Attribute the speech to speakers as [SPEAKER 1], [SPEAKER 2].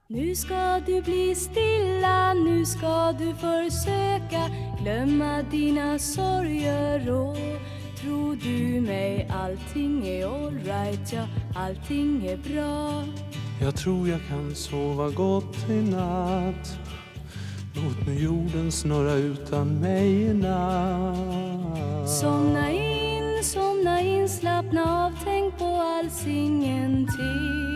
[SPEAKER 1] Nu ska du bli stilla, nu ska du försöka glömma dina sorger och tror du mig, allting är all right, ja, allting är bra.
[SPEAKER 2] Jag tror jag kan sova gott i natt. Låt nu jorden snurra utan mig i natt.
[SPEAKER 1] Somna in, slappna av, tänk på alls ingenting.